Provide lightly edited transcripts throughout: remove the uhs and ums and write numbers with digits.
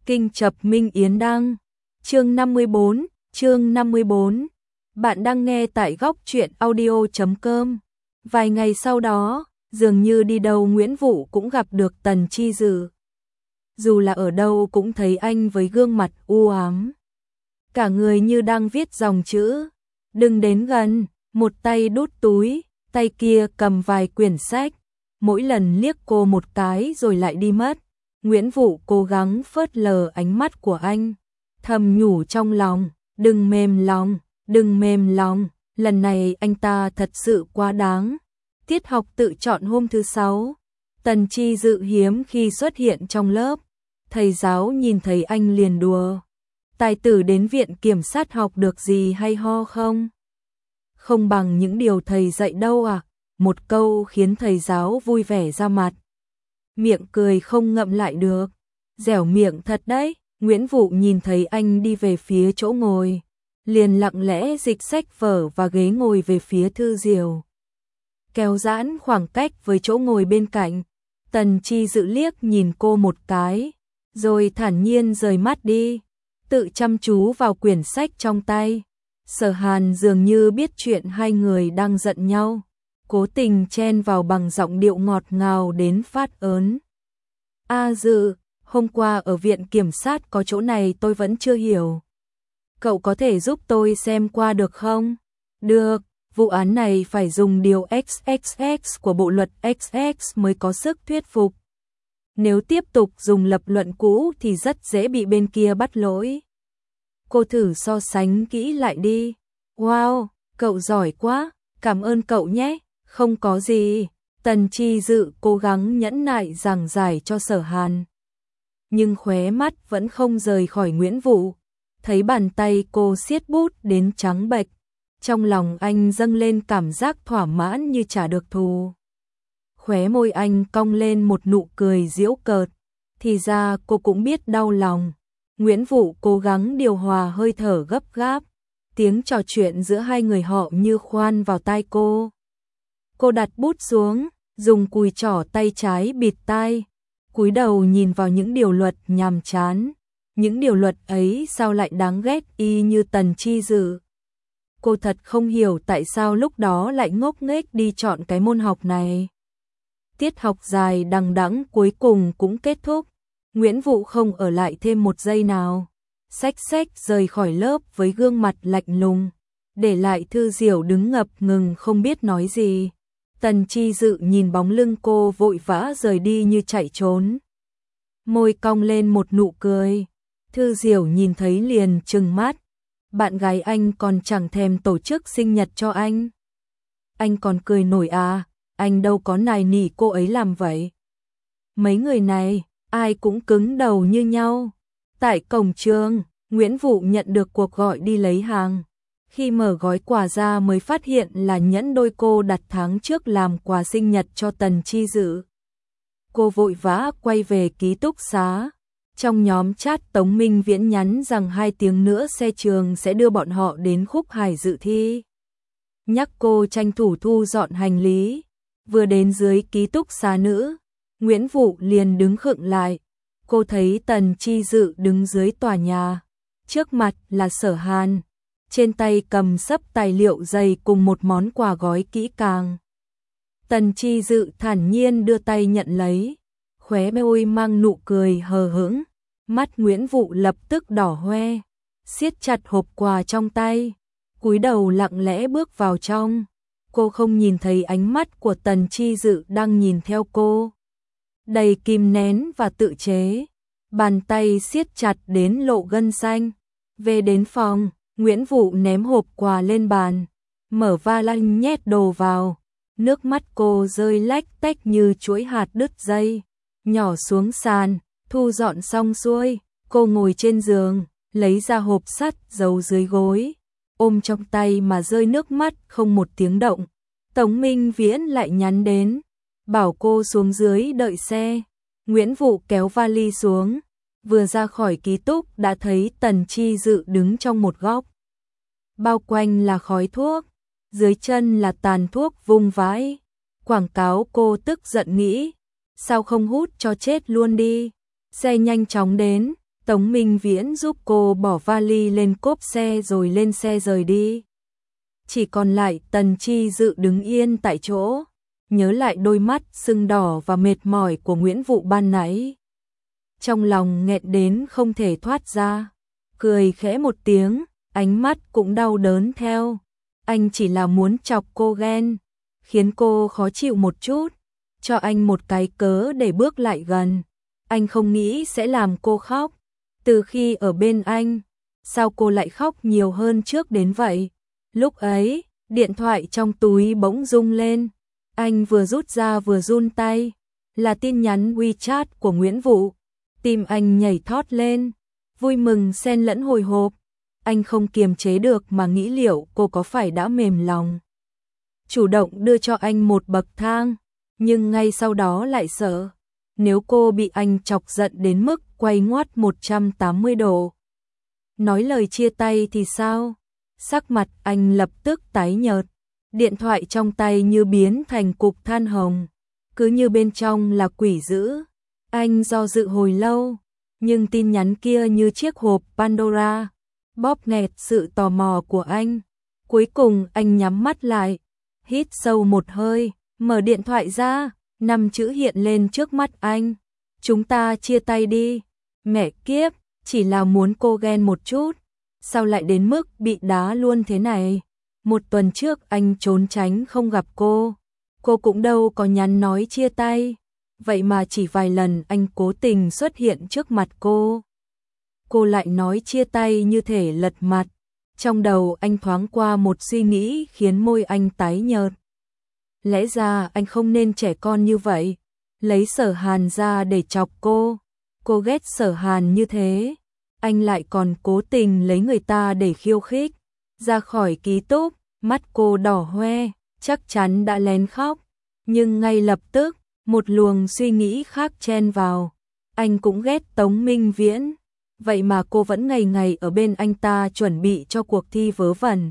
Kinh Chập Minh Yến Đăng. Chương 54. Bạn đang nghe tại góc truyện audio.com. Vài ngày sau đó, dường như đi đâu Nguyễn Vũ cũng gặp được Tần Chi Dự. Dù là ở đâu cũng thấy anh với gương mặt u ám. Cả người như đang viết dòng chữ. Đừng đến gần, một tay đút túi, tay kia cầm vài quyển sách. Mỗi lần liếc cô một cái rồi lại đi mất. Nguyễn Vũ cố gắng phớt lờ ánh mắt của anh, thầm nhủ trong lòng, đừng mềm lòng, lần này anh ta thật sự quá đáng. Tiết học tự chọn hôm thứ 6, Tần Chi Dự hiếm khi xuất hiện trong lớp, thầy giáo nhìn thấy anh liền đùa. Tài tử đến viện kiểm sát học được gì hay ho không? Không bằng những điều thầy dạy đâu à? Một câu khiến thầy giáo vui vẻ ra mặt. Miệng cười không ngậm lại được. Dẻo miệng thật đấy. Nguyễn Vũ nhìn thấy anh đi về phía chỗ ngồi, liền lặng lẽ dịch sách vở và ghế ngồi về phía Thư Diều, kéo giãn khoảng cách với chỗ ngồi bên cạnh. Tần Chi Dự liếc nhìn cô một cái, rồi thản nhiên rời mắt đi, tự chăm chú vào quyển sách trong tay. Sở Hàn dường như biết chuyện hai người đang giận nhau, cố tình chen vào bằng giọng điệu ngọt ngào đến phát ớn. A Dự, hôm qua ở viện kiểm sát có chỗ này tôi vẫn chưa hiểu. Cậu có thể giúp tôi xem qua được không? Được, vụ án này phải dùng điều XXX của bộ luật XX mới có sức thuyết phục. Nếu tiếp tục dùng lập luận cũ thì rất dễ bị bên kia bắt lỗi. Cô thử so sánh kỹ lại đi. Wow, cậu giỏi quá, cảm ơn cậu nhé. Không có gì. Tần Chi Dự cố gắng nhẫn nại giảng giải cho Sở Hàn, nhưng khóe mắt vẫn không rời khỏi Nguyễn Vũ. Thấy bàn tay cô siết bút đến trắng bệch, trong lòng anh dâng lên cảm giác thỏa mãn như trả được thù. Khóe môi anh cong lên một nụ cười giễu cợt, thì ra cô cũng biết đau lòng. Nguyễn Vũ cố gắng điều hòa hơi thở gấp gáp, tiếng trò chuyện giữa hai người họ như khoan vào tai cô. Cô đặt bút xuống, dùng cùi trỏ tay trái bịt tai, cúi đầu nhìn vào những điều luật nhàm chán. Những điều luật ấy sao lại đáng ghét y như Tần Chi Dự. Cô thật không hiểu tại sao lúc đó lại ngốc nghếch đi chọn cái môn học này. Tiết học dài đằng đẵng cuối cùng cũng kết thúc. Nguyễn Vũ không ở lại thêm một giây nào, xách rời khỏi lớp với gương mặt lạnh lùng, để lại Thư Diều đứng ngập ngừng không biết nói gì. Tần Chi Dự nhìn bóng lưng cô vội vã rời đi như chạy trốn, môi cong lên một nụ cười. Thư Diều nhìn thấy liền trừng mắt. Bạn gái anh còn chẳng thèm tổ chức sinh nhật cho anh. Anh còn cười nổi à? Anh đâu có nài nỉ cô ấy làm vậy. Mấy người này, ai cũng cứng đầu như nhau. Tại cổng trường, Nguyễn Vũ nhận được cuộc gọi đi lấy hàng. Khi mở gói quà ra mới phát hiện là nhẫn đôi cô đặt tháng trước làm quà sinh nhật cho Tần Chi Dự. Cô vội vã quay về ký túc xá. Trong nhóm chat Tống Minh Viễn nhắn rằng 2 tiếng nữa xe trường sẽ đưa bọn họ đến Khúc Hải dự thi. Nhắc cô tranh thủ thu dọn hành lý. Vừa đến dưới ký túc xá nữ, Nguyễn Vũ liền đứng khựng lại. Cô thấy Tần Chi Dự đứng dưới tòa nhà. Trước mặt là Sở Hàn. Trên tay cầm xấp tài liệu dày cùng một món quà gói kỹ càng. Tần Chi Dự thản nhiên đưa tay nhận lấy. Khóe môi mang nụ cười hờ hững, mắt Nguyễn Vũ lập tức đỏ hoe, siết chặt hộp quà trong tay, cúi đầu lặng lẽ bước vào trong. Cô không nhìn thấy ánh mắt của Tần Chi Dự đang nhìn theo cô, đầy kìm nén và tự chế, bàn tay siết chặt đến lộ gân xanh. Về đến phòng, Nguyễn Vũ ném hộp quà lên bàn, mở vali nhét đồ vào, nước mắt cô rơi lách tách như chuỗi hạt đứt dây, nhỏ xuống sàn. Thu dọn xong xuôi, cô ngồi trên giường, lấy ra hộp sắt giấu dưới gối, ôm trong tay mà rơi nước mắt không một tiếng động. Tống Minh Viễn lại nhắn đến, bảo cô xuống dưới đợi xe. Nguyễn Vũ kéo vali xuống, vừa ra khỏi ký túc đã thấy Tần Chi Dự đứng trong một góc. Bao quanh là khói thuốc, dưới chân là tàn thuốc vung vãi. Quảng cáo. Cô tức giận nghĩ, sao không hút cho chết luôn đi. Xe nhanh chóng đến, Tống Minh Viễn giúp cô bỏ vali lên cốp xe rồi lên xe rời đi. Chỉ còn lại Tần Chi Dự đứng yên tại chỗ, nhớ lại đôi mắt sưng đỏ và mệt mỏi của Nguyễn Vụ ban nãy. Trong lòng nghẹn đến không thể thoát ra, cười khẽ một tiếng, ánh mắt cũng đau đớn theo. Anh chỉ là muốn chọc cô ghen, khiến cô khó chịu một chút, cho anh một cái cớ để bước lại gần. Anh không nghĩ sẽ làm cô khóc. Từ khi ở bên anh, sao cô lại khóc nhiều hơn trước đến vậy? Lúc ấy, điện thoại trong túi bỗng rung lên. Anh vừa rút ra vừa run tay. Là tin nhắn WeChat của Nguyễn Vụ. Tim anh nhảy thót lên, vui mừng xen lẫn hồi hộp. Anh không kiềm chế được mà nghĩ liệu cô có phải đã mềm lòng, chủ động đưa cho anh một bậc thang, nhưng ngay sau đó lại sợ. Nếu cô bị anh chọc giận đến mức quay ngoắt 180 độ, nói lời chia tay thì sao? Sắc mặt anh lập tức tái nhợt, điện thoại trong tay như biến thành cục than hồng, cứ như bên trong là quỷ dữ. Anh do dự hồi lâu, nhưng tin nhắn kia như chiếc hộp Pandora, bóp nghẹt sự tò mò của anh. Cuối cùng anh nhắm mắt lại, hít sâu một hơi, mở điện thoại ra, 5 chữ hiện lên trước mắt anh. Chúng ta chia tay đi. Mẹ kiếp, chỉ là muốn cô ghen một chút, sao lại đến mức bị đá luôn thế này? Một tuần trước anh trốn tránh không gặp cô cũng đâu có nhắn nói chia tay. Vậy mà chỉ vài lần anh cố tình xuất hiện trước mặt cô lại nói chia tay như thể lật mặt. Trong đầu anh thoáng qua một suy nghĩ khiến môi anh tái nhợt. Lẽ ra anh không nên trẻ con như vậy, lấy Sở Hàn ra để chọc cô ghét Sở Hàn như thế, anh lại còn cố tình lấy người ta để khiêu khích. Ra khỏi ký túc, mắt cô đỏ hoe, chắc chắn đã lén khóc, nhưng ngay lập tức một luồng suy nghĩ khác chen vào. Anh cũng ghét Tống Minh Viễn, vậy mà cô vẫn ngày ngày ở bên anh ta chuẩn bị cho cuộc thi vớ vẩn.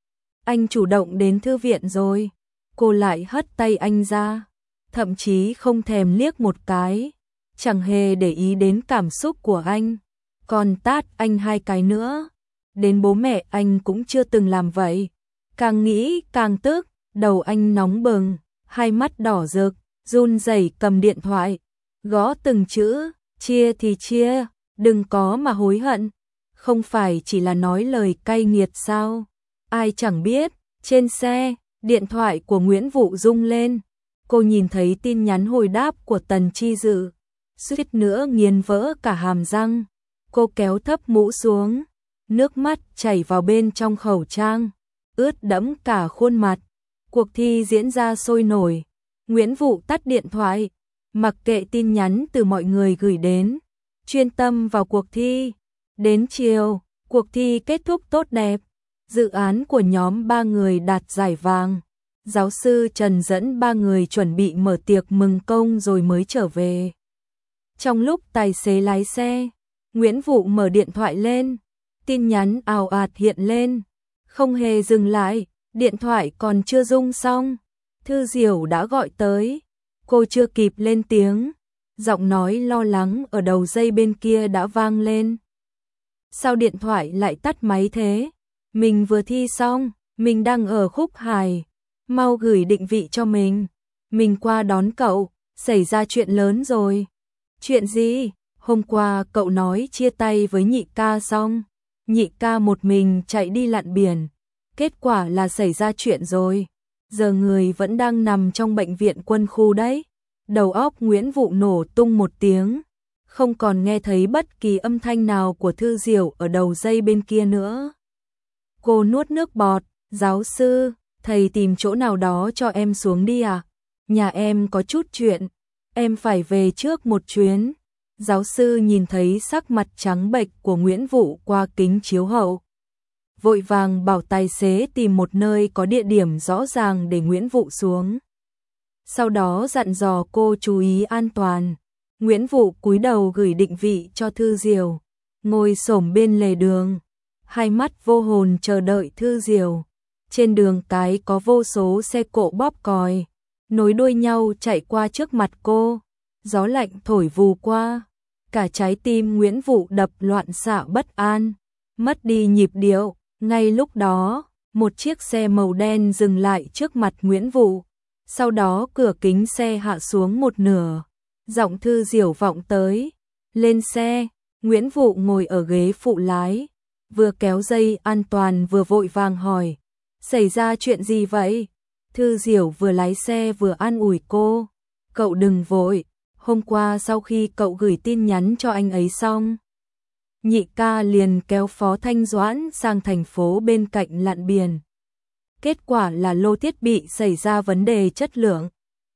Anh chủ động đến thư viện rồi, cô lại hất tay anh ra, thậm chí không thèm liếc một cái, chẳng hề để ý đến cảm xúc của anh, còn tát anh 2 cái nữa. Đến bố mẹ anh cũng chưa từng làm vậy. Càng nghĩ càng tức, đầu anh nóng bừng, hai mắt đỏ rực, run rẩy cầm điện thoại, gõ từng chữ, chia thì chia, đừng có mà hối hận. Không phải chỉ là nói lời cay nghiệt sao? Ai chẳng biết. Trên xe, điện thoại của Nguyễn Vụ rung lên. Cô nhìn thấy tin nhắn hồi đáp của Tần Chi Dự, suýt nữa nghiến vỡ cả hàm răng. Cô kéo thấp mũ xuống, nước mắt chảy vào bên trong khẩu trang, ướt đẫm cả khuôn mặt. Cuộc thi diễn ra sôi nổi. Nguyễn Vụ tắt điện thoại, mặc kệ tin nhắn từ mọi người gửi đến, chuyên tâm vào cuộc thi. Đến chiều, cuộc thi kết thúc tốt đẹp. Dự án của nhóm 3 người đạt giải vàng. Giáo sư Trần dẫn 3 người chuẩn bị mở tiệc mừng công rồi mới trở về. Trong lúc tài xế lái xe, Nguyễn Vụ mở điện thoại lên, tin nhắn ào ạt hiện lên, không hề dừng lại, điện thoại còn chưa rung xong, Thư Diểu đã gọi tới. Cô chưa kịp lên tiếng, giọng nói lo lắng ở đầu dây bên kia đã vang lên. Sao điện thoại lại tắt máy thế? Mình vừa thi xong, mình đang ở khúc hài, mau gửi định vị cho mình qua đón cậu, xảy ra chuyện lớn rồi. Chuyện gì? Hôm qua cậu nói chia tay với nhị ca xong, nhị ca một mình chạy đi lặn biển, kết quả là xảy ra chuyện rồi. Giờ người vẫn đang nằm trong bệnh viện quân khu đấy. Đầu óc Nguyễn Vụ nổ tung một tiếng, không còn nghe thấy bất kỳ âm thanh nào của Thư Diểu ở đầu dây bên kia nữa. Cô nuốt nước bọt. Giáo sư, thầy tìm chỗ nào đó cho em xuống đi à? Nhà em có chút chuyện, em phải về trước một chuyến. Giáo sư nhìn thấy sắc mặt trắng bệch của Nguyễn Vụ qua kính chiếu hậu, vội vàng bảo tài xế tìm một nơi có địa điểm rõ ràng để Nguyễn Vụ xuống. Sau đó dặn dò cô chú ý an toàn. Nguyễn Vụ cúi đầu gửi định vị cho Thư Diểu, ngồi xổm bên lề đường, hai mắt vô hồn chờ đợi Thư Diểu. Trên đường cái có vô số xe cộ bóp còi, nối đuôi nhau chạy qua trước mặt cô. Gió lạnh thổi vù qua, cả trái tim Nguyễn Vũ đập loạn xạ bất an, mất đi nhịp điệu. Ngay lúc đó, một chiếc xe màu đen dừng lại trước mặt Nguyễn Vũ. Sau đó cửa kính xe hạ xuống một nửa. Giọng Thư Diểu vọng tới. Lên xe, Nguyễn Vũ ngồi ở ghế phụ lái. Vừa kéo dây an toàn vừa vội vàng hỏi. Xảy ra chuyện gì vậy? Thư Diểu vừa lái xe vừa an ủi cô. Cậu đừng vội. Hôm qua sau khi cậu gửi tin nhắn cho anh ấy xong, nhị ca liền kéo Phó Thanh Doãn sang thành phố bên cạnh lặn biển. Kết quả là lô thiết bị xảy ra vấn đề chất lượng.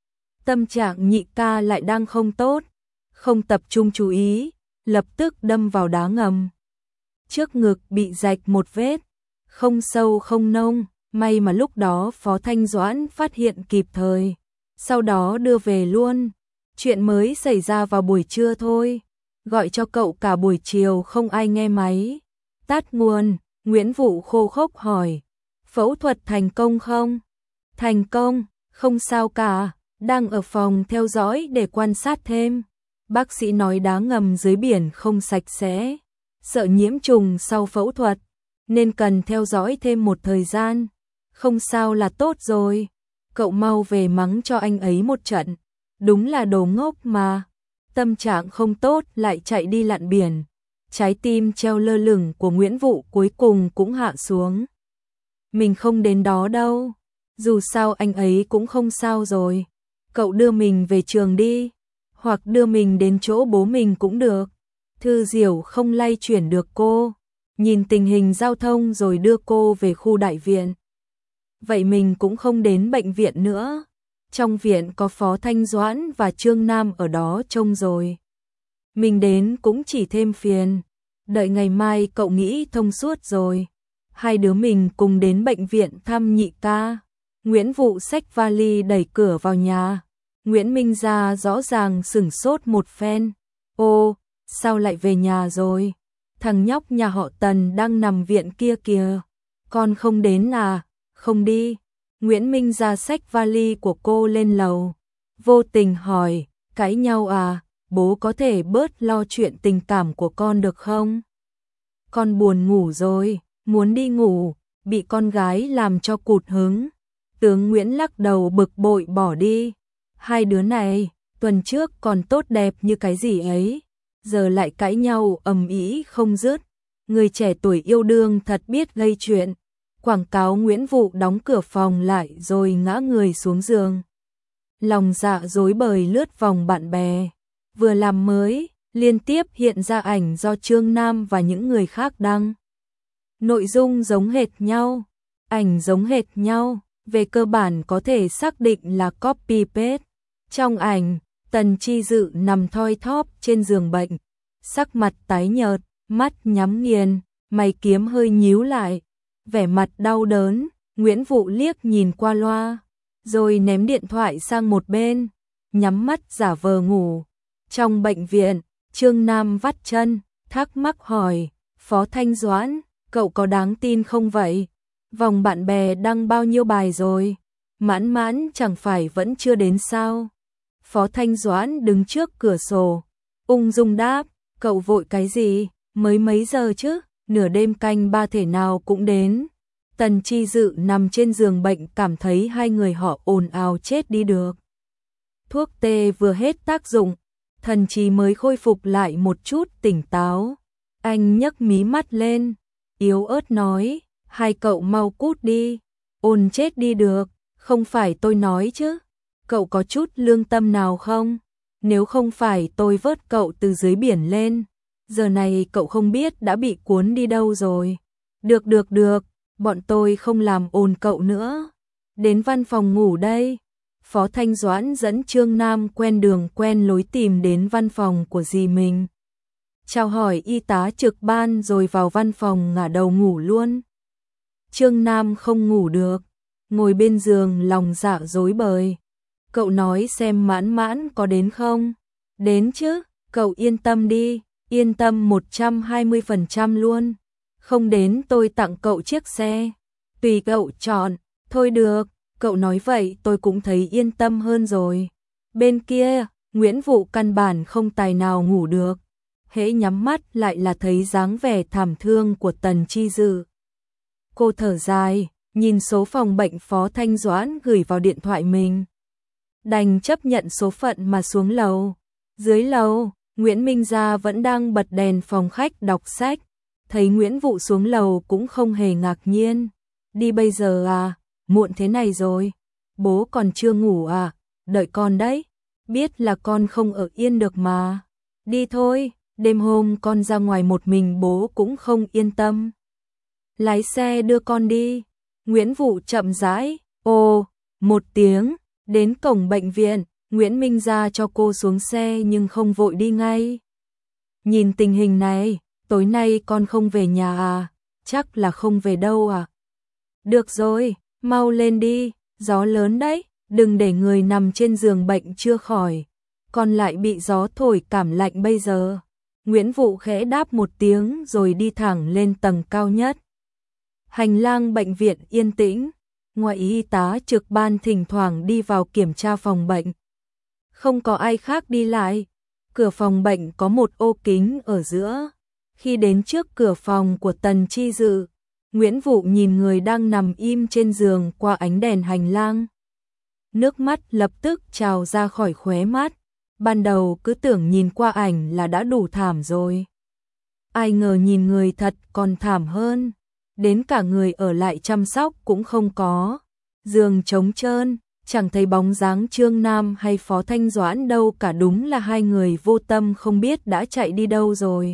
Tâm trạng nhị ca lại đang không tốt, không tập trung chú ý, lập tức đâm vào đá ngầm. Trước ngực bị rạch một vết, không sâu không nông, may mà lúc đó Phó Thanh Doãn phát hiện kịp thời, sau đó đưa về luôn. Chuyện mới xảy ra vào buổi trưa thôi, gọi cho cậu cả buổi chiều không ai nghe máy. Tắt nguồn, Nguyễn Vũ khô khốc hỏi, phẫu thuật thành công không? Thành công, không sao cả, đang ở phòng theo dõi để quan sát thêm. Bác sĩ nói đá ngầm dưới biển không sạch sẽ, sợ nhiễm trùng sau phẫu thuật, nên cần theo dõi thêm một thời gian. Không sao là tốt rồi, cậu mau về mắng cho anh ấy một trận. Đúng là đồ ngốc mà, tâm trạng không tốt lại chạy đi lặn biển. Trái tim treo lơ lửng của Nguyễn Vũ cuối cùng cũng hạ xuống. Mình không đến đó đâu, dù sao anh ấy cũng không sao rồi. Cậu đưa mình về trường đi, hoặc đưa mình đến chỗ bố mình cũng được. Thư Diểu không lay chuyển được cô, nhìn tình hình giao thông rồi đưa cô về khu đại viện. Vậy mình cũng không đến bệnh viện nữa. Trong viện có Phó Thanh Doãn và Trương Nam ở đó trông rồi. Mình đến cũng chỉ thêm phiền. Đợi ngày mai cậu nghĩ thông suốt rồi, hai đứa mình cùng đến bệnh viện thăm nhị ca. Nguyễn Vũ xách vali đẩy cửa vào nhà. Nguyễn Minh Gia rõ ràng sửng sốt một phen. Ô, sao lại về nhà rồi? Thằng nhóc nhà họ Tần đang nằm viện kia kìa. Con không đến à? Không đi. Nguyễn Minh Gia xách vali của cô lên lầu. Vô tình hỏi, cãi nhau à? Bố có thể bớt lo chuyện tình cảm của con được không? Con buồn ngủ rồi, muốn đi ngủ, bị con gái làm cho cụt hứng. Tướng Nguyễn lắc đầu bực bội bỏ đi. Hai đứa này, tuần trước còn tốt đẹp như cái gì ấy, giờ lại cãi nhau ầm ĩ không dứt. Người trẻ tuổi yêu đương thật biết gây chuyện. Quảng cáo Nguyễn Vũ đóng cửa phòng lại rồi ngã người xuống giường. Lòng dạ rối bời lướt vòng bạn bè. Vừa làm mới, liên tiếp hiện ra ảnh do Trương Nam và những người khác đăng. Nội dung giống hệt nhau, ảnh giống hệt nhau, về cơ bản có thể xác định là copy paste. Trong ảnh, Tần Chi Dự nằm thoi thóp trên giường bệnh, sắc mặt tái nhợt, mắt nhắm nghiền, mày kiếm hơi nhíu lại, vẻ mặt đau đớn. Nguyễn Vũ liếc nhìn qua loa, rồi ném điện thoại sang một bên, nhắm mắt giả vờ ngủ. Trong bệnh viện, Trương Nam vắt chân, thắc mắc hỏi, Phó Thanh Doãn, cậu có đáng tin không vậy? Vòng bạn bè đăng bao nhiêu bài rồi? Mãn Mãn chẳng phải vẫn chưa đến sao? Phó Thanh Doãn đứng trước cửa sổ, ung dung đáp, cậu vội cái gì, mới mấy giờ chứ, nửa đêm canh ba thể nào cũng đến. Tần Chi Dự nằm trên giường bệnh cảm thấy hai người họ ồn ào chết đi được. Thuốc tê vừa hết tác dụng, thần trí mới khôi phục lại một chút tỉnh táo. Anh nhấc mí mắt lên, yếu ớt nói, hai cậu mau cút đi, ồn chết đi được, không phải tôi nói chứ. Cậu có chút lương tâm nào không? Nếu không phải tôi vớt cậu từ dưới biển lên, giờ này cậu không biết đã bị cuốn đi đâu rồi. Được, bọn tôi không làm ồn cậu nữa. Đến văn phòng ngủ đây. Phó Thanh Doãn dẫn Trương Nam quen đường quen lối tìm đến văn phòng của dì mình. Chào hỏi y tá trực ban rồi vào văn phòng ngả đầu ngủ luôn. Trương Nam không ngủ được, ngồi bên giường lòng dạ rối bời. Cậu nói xem Mãn Mãn có đến không? Đến chứ, cậu yên tâm đi, yên tâm 120% luôn. Không đến tôi tặng cậu chiếc xe, tùy cậu chọn. Thôi được, cậu nói vậy tôi cũng thấy yên tâm hơn rồi. Bên kia, Nguyễn Vũ căn bản không tài nào ngủ được, hễ nhắm mắt lại là thấy dáng vẻ thảm thương của Tần Chi Dự. Cô thở dài, nhìn số phòng bệnh Phó Thanh Doãn gửi vào điện thoại mình. Đành chấp nhận số phận mà xuống lầu. Dưới lầu, Nguyễn Minh Gia vẫn đang bật đèn phòng khách đọc sách. Thấy Nguyễn Vụ xuống lầu cũng không hề ngạc nhiên. Đi bây giờ à, muộn thế này rồi. Bố còn chưa ngủ à, đợi con đấy. Biết là con không ở yên được mà. Đi thôi, đêm hôm con ra ngoài một mình bố cũng không yên tâm. Lái xe đưa con đi. Nguyễn Vụ chậm rãi, một tiếng, đến cổng bệnh viện, Nguyễn Minh Gia cho cô xuống xe nhưng không vội đi ngay. Nhìn tình hình này, tối nay con không về nhà à, chắc là không về đâu à. Được rồi, mau lên đi, gió lớn đấy, đừng để người nằm trên giường bệnh chưa khỏi, con lại bị gió thổi cảm lạnh bây giờ. Nguyễn Vụ khẽ đáp một tiếng rồi đi thẳng lên tầng cao nhất. Hành lang bệnh viện yên tĩnh, ngoại y tá trực ban thỉnh thoảng đi vào kiểm tra phòng bệnh. Không có ai khác đi lại, cửa phòng bệnh có một ô kính ở giữa. Khi đến trước cửa phòng của Tần Chi Dự, Nguyễn Vụ nhìn người đang nằm im trên giường qua ánh đèn hành lang. Nước mắt lập tức trào ra khỏi khóe mắt, ban đầu cứ tưởng nhìn qua ảnh là đã đủ thảm rồi. Ai ngờ nhìn người thật còn thảm hơn, đến cả người ở lại chăm sóc cũng không có. Giường trống trơn, chẳng thấy bóng dáng Trương Nam hay Phó Thanh Doãn đâu cả, đúng là hai người vô tâm không biết đã chạy đi đâu rồi.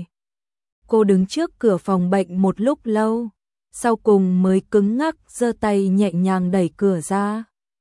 Cô đứng trước cửa phòng bệnh một lúc lâu, sau cùng mới cứng ngắc giơ tay nhẹ nhàng đẩy cửa ra.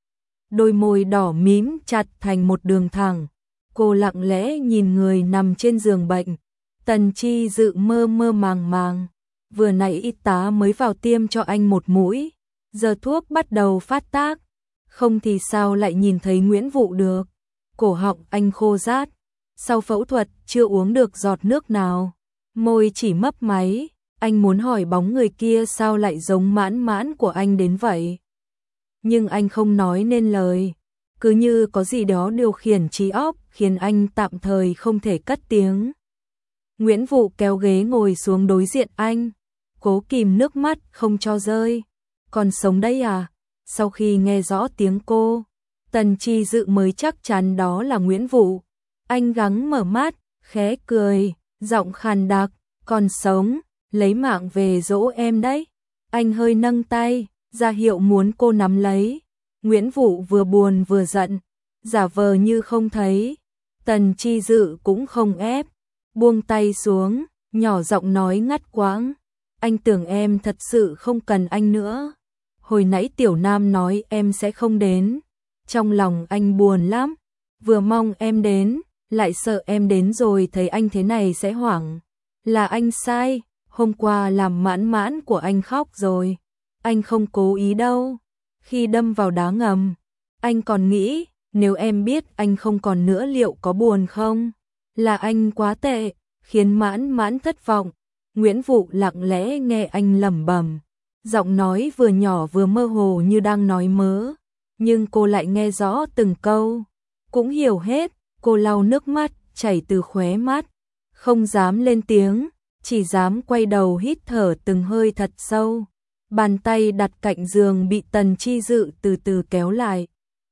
Đôi môi đỏ mím chặt thành một đường thẳng, cô lặng lẽ nhìn người nằm trên giường bệnh. Tần Chi Dự mơ mơ màng màng, vừa nãy y tá mới vào tiêm cho anh một mũi, giờ thuốc bắt đầu phát tác, không thì sao lại nhìn thấy Nguyễn Vụ được. Cổ họng anh khô rát, sau phẫu thuật chưa uống được giọt nước nào, môi chỉ mấp máy. Anh muốn hỏi bóng người kia sao lại giống Mãn Mãn của anh đến vậy, nhưng anh không nói nên lời, cứ như có gì đó điều khiển trí óc khiến anh tạm thời không thể cất tiếng. Nguyễn Vụ kéo ghế ngồi xuống đối diện anh, cố kìm nước mắt không cho rơi. Còn sống đấy à? Sau khi nghe rõ tiếng cô, Tần Chi Dự mới chắc chắn đó là Nguyễn Vụ. Anh gắng mở mắt, khẽ cười, giọng khàn đặc, còn sống, lấy mạng về dỗ em đấy. Anh hơi nâng tay, ra hiệu muốn cô nắm lấy. Nguyễn Vụ vừa buồn vừa giận, giả vờ như không thấy. Tần Chi Dự cũng không ép, buông tay xuống, nhỏ giọng nói ngắt quãng. Anh tưởng em thật sự không cần anh nữa. Hồi nãy Tiểu Nam nói em sẽ không đến. Trong lòng anh buồn lắm, vừa mong em đến, lại sợ em đến rồi thấy anh thế này sẽ hoảng. Là anh sai, hôm qua làm Mãn Mãn của anh khóc rồi. Anh không cố ý đâu. Khi đâm vào đá ngầm, anh còn nghĩ, nếu em biết anh không còn nữa liệu có buồn không? Là anh quá tệ, khiến Mãn Mãn thất vọng. Nguyễn Vụ lặng lẽ nghe anh lẩm bẩm, giọng nói vừa nhỏ vừa mơ hồ như đang nói mớ, nhưng cô lại nghe rõ từng câu, cũng hiểu hết. Cô lau nước mắt chảy từ khóe mắt, không dám lên tiếng, chỉ dám quay đầu hít thở từng hơi thật sâu. Bàn tay đặt cạnh giường bị Tần Chi Dự từ từ kéo lại,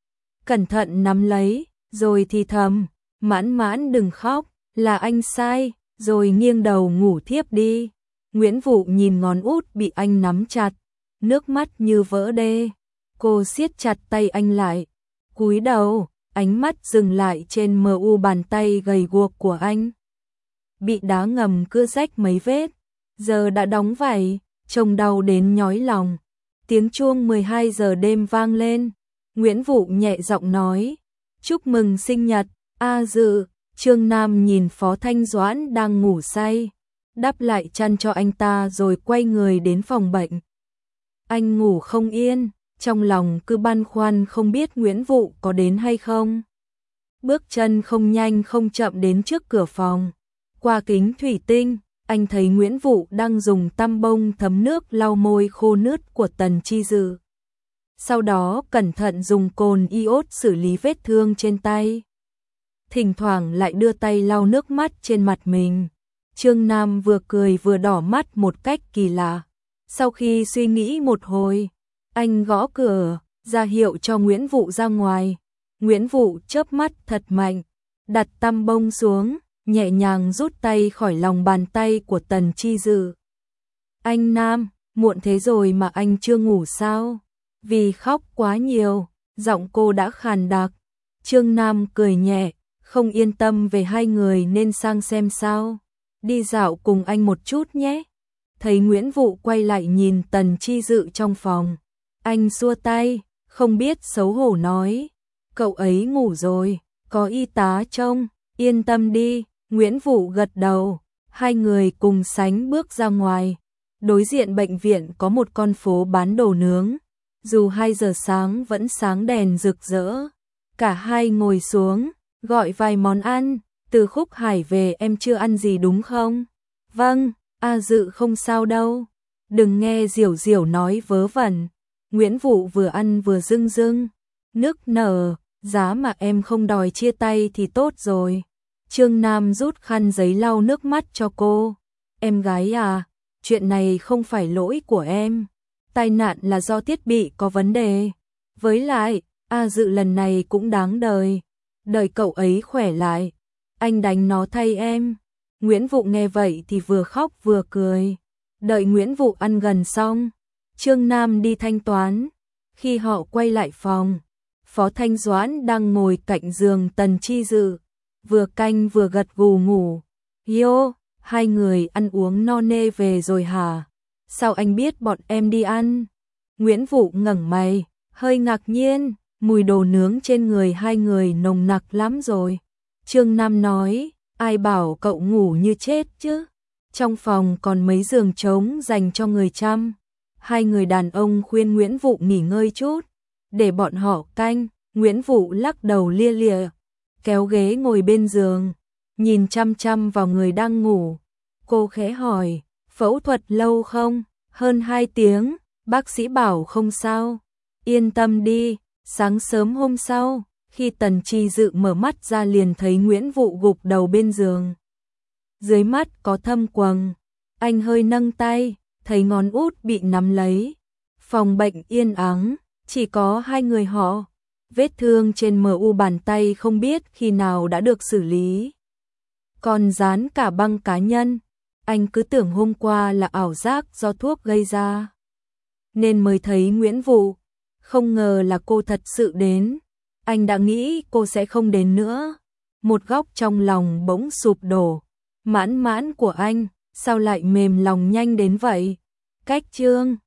cẩn thận nắm lấy, rồi thì thầm, Mãn Mãn đừng khóc, là anh sai, rồi nghiêng đầu ngủ thiếp đi. Nguyễn Vụ nhìn ngón út bị anh nắm chặt, nước mắt như vỡ đê. Cô siết chặt tay anh lại, cúi đầu, ánh mắt dừng lại trên mờ u bàn tay gầy guộc của anh. Bị đá ngầm cưa rách mấy vết, giờ đã đóng vảy, trông đau đến nhói lòng. Tiếng chuông 12 giờ đêm vang lên, Nguyễn Vụ nhẹ giọng nói, chúc mừng sinh nhật, A Dự. Trương Nam nhìn Phó Thanh Doãn đang ngủ say, đắp lại chăn cho anh ta rồi quay người đến phòng bệnh. Anh ngủ không yên, trong lòng cứ băn khoăn không biết Nguyễn Vụ có đến hay không. Bước chân không nhanh không chậm đến trước cửa phòng. Qua kính thủy tinh, anh thấy Nguyễn Vụ đang dùng tăm bông thấm nước lau môi khô nứt của Tần Chi Dự. Sau đó cẩn thận dùng cồn iốt xử lý vết thương trên tay. Thỉnh thoảng lại đưa tay lau nước mắt trên mặt mình. Trương Nam vừa cười vừa đỏ mắt một cách kỳ lạ. Sau khi suy nghĩ một hồi, anh gõ cửa, ra hiệu cho Nguyễn Vũ ra ngoài. Nguyễn Vũ chớp mắt thật mạnh, đặt tăm bông xuống, nhẹ nhàng rút tay khỏi lòng bàn tay của Tần Chi Dự. Anh Nam, muộn thế rồi mà anh chưa ngủ sao? Vì khóc quá nhiều, giọng cô đã khàn đặc. Trương Nam cười nhẹ, không yên tâm về hai người nên sang xem sao. Đi dạo cùng anh một chút nhé. Thấy Nguyễn Vũ quay lại nhìn Tần Chi Dự trong phòng. Anh xua tay, không biết xấu hổ nói. Cậu ấy ngủ rồi, có y tá trông, yên tâm đi. Nguyễn Vũ gật đầu, hai người cùng sánh bước ra ngoài. Đối diện bệnh viện có một con phố bán đồ nướng. Dù 2 giờ sáng vẫn sáng đèn rực rỡ. Cả hai ngồi xuống, gọi vài món ăn. Từ Khúc Hải về em chưa ăn gì đúng không? Vâng, Dự không sao đâu. Đừng nghe Diểu Diểu nói vớ vẩn. Nguyễn Vũ vừa ăn vừa rưng rưng nức nở, giá mà em không đòi chia tay thì tốt rồi. Trương Nam rút khăn giấy lau nước mắt cho cô. Em gái à, chuyện này không phải lỗi của em. Tai nạn là do thiết bị có vấn đề. Với lại, Dự lần này cũng đáng đời. Đợi cậu ấy khỏe lại, anh đánh nó thay em. Nguyễn Vũ nghe vậy thì vừa khóc vừa cười. Đợi Nguyễn Vũ ăn gần xong, Trương Nam đi thanh toán. Khi họ quay lại phòng, Phó Thanh Doãn đang ngồi cạnh giường Tần Chi Dự, vừa canh vừa gật gù ngủ. Yo, hai người ăn uống no nê về rồi hả? Sao anh biết bọn em đi ăn? Nguyễn Vũ ngẩng mày, hơi ngạc nhiên, mùi đồ nướng trên người hai người nồng nặc lắm rồi. Trương Nam nói, ai bảo cậu ngủ như chết chứ? Trong phòng còn mấy giường trống dành cho người chăm. Hai người đàn ông khuyên Nguyễn Vũ nghỉ ngơi chút, để bọn họ canh. Nguyễn Vũ lắc đầu lia lịa, kéo ghế ngồi bên giường, nhìn chăm chăm vào người đang ngủ. Cô khẽ hỏi, phẫu thuật lâu không? Hơn 2 tiếng, bác sĩ bảo không sao. Yên tâm đi. Sáng sớm hôm sau, khi Tần Chi Dự mở mắt ra liền thấy Nguyễn Vũ gục đầu bên giường. Dưới mắt có thâm quầng, anh hơi nâng tay, thấy ngón út bị nắm lấy. Phòng bệnh yên ắng, chỉ có hai người họ. Vết thương trên mu bàn tay không biết khi nào đã được xử lý. Còn dán cả băng cá nhân, anh cứ tưởng hôm qua là ảo giác do thuốc gây ra. Nên mới thấy Nguyễn Vũ, không ngờ là cô thật sự đến. Anh đã nghĩ cô sẽ không đến nữa. Một góc trong lòng bỗng sụp đổ. Mãn mãn của anh, sao lại mềm lòng nhanh đến vậy? Cách Trương